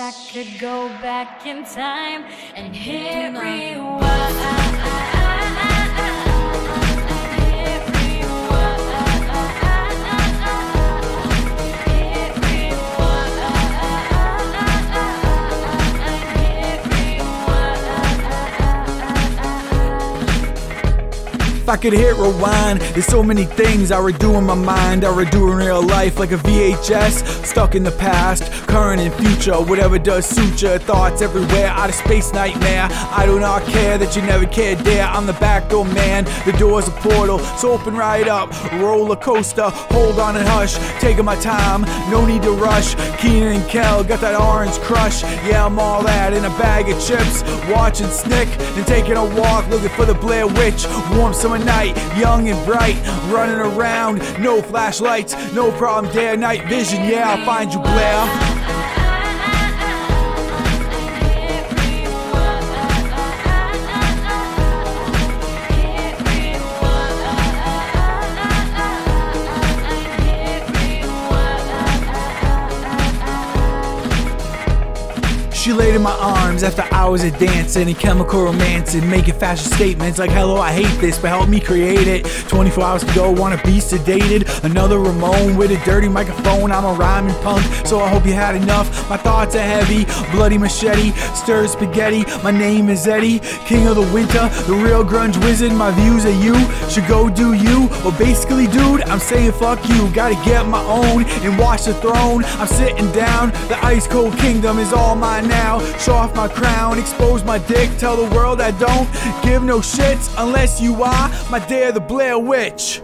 I could go back in time and hit rewind. I could hit rewind, there's so many things I would do in my mind, I would do in real life like a VHS, stuck in the past, current and future, whatever does suit you, thoughts everywhere, outer space nightmare, I do not care that you never cared there, I'm the backdoor man, the door's a portal, so open right up, roller coaster, hold on and hush, taking my time, no need to rush, Keenan and Kel, got that orange crush, yeah I'm all that, in a bag of chips, watching Snick, and taking a walk, looking for the Blair Witch, warm summer night, young and bright, running around, no flashlights, no problem there, night vision, yeah, I'll find you, Blair. She laid in my arms after hours of dancing and chemical romancing, making fashion statements like, hello, I hate this, but help me create it. 24 hours to go, wanna be sedated. Another Ramon with a dirty microphone, I'm a rhyming punk, so I hope you had enough. My thoughts are heavy, bloody machete, stir spaghetti. My name is Eddie, king of the winter, the real grunge wizard. My views are you, should go do you. Well, basically, dude, I'm saying fuck you. Gotta get my own and watch the throne. I'm sitting down, the ice cold kingdom is all mine now. Show off my crown, expose my dick, tell the world I don't give no shits unless you are my dear the Blair Witch.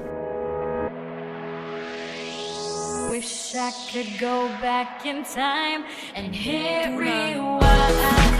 Wish I could go back in time and hit rewind.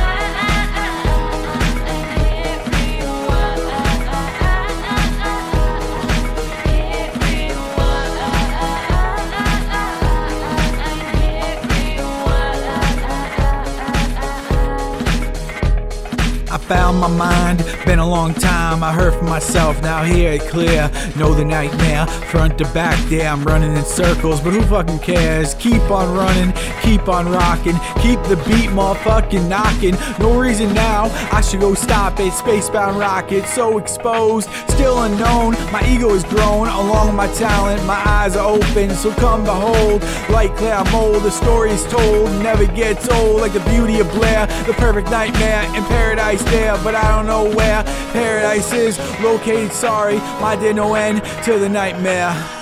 I found my mind, been a long time, I heard from myself, now hear it clear, know the nightmare, front to back, yeah I'm running in circles, but who fucking cares, keep on running, keep on rocking, keep the beat motherfucking knocking, no reason now, I should go stop it, spacebound rocket, so exposed, still unknown, my ego is grown, along with my talent, my eyes are open, so come behold, like Claire Mold, the story is told, never gets old, like the beauty of Blair, the perfect nightmare, in paradise there, but I don't know where paradise is located, sorry, my dear, no end to the nightmare.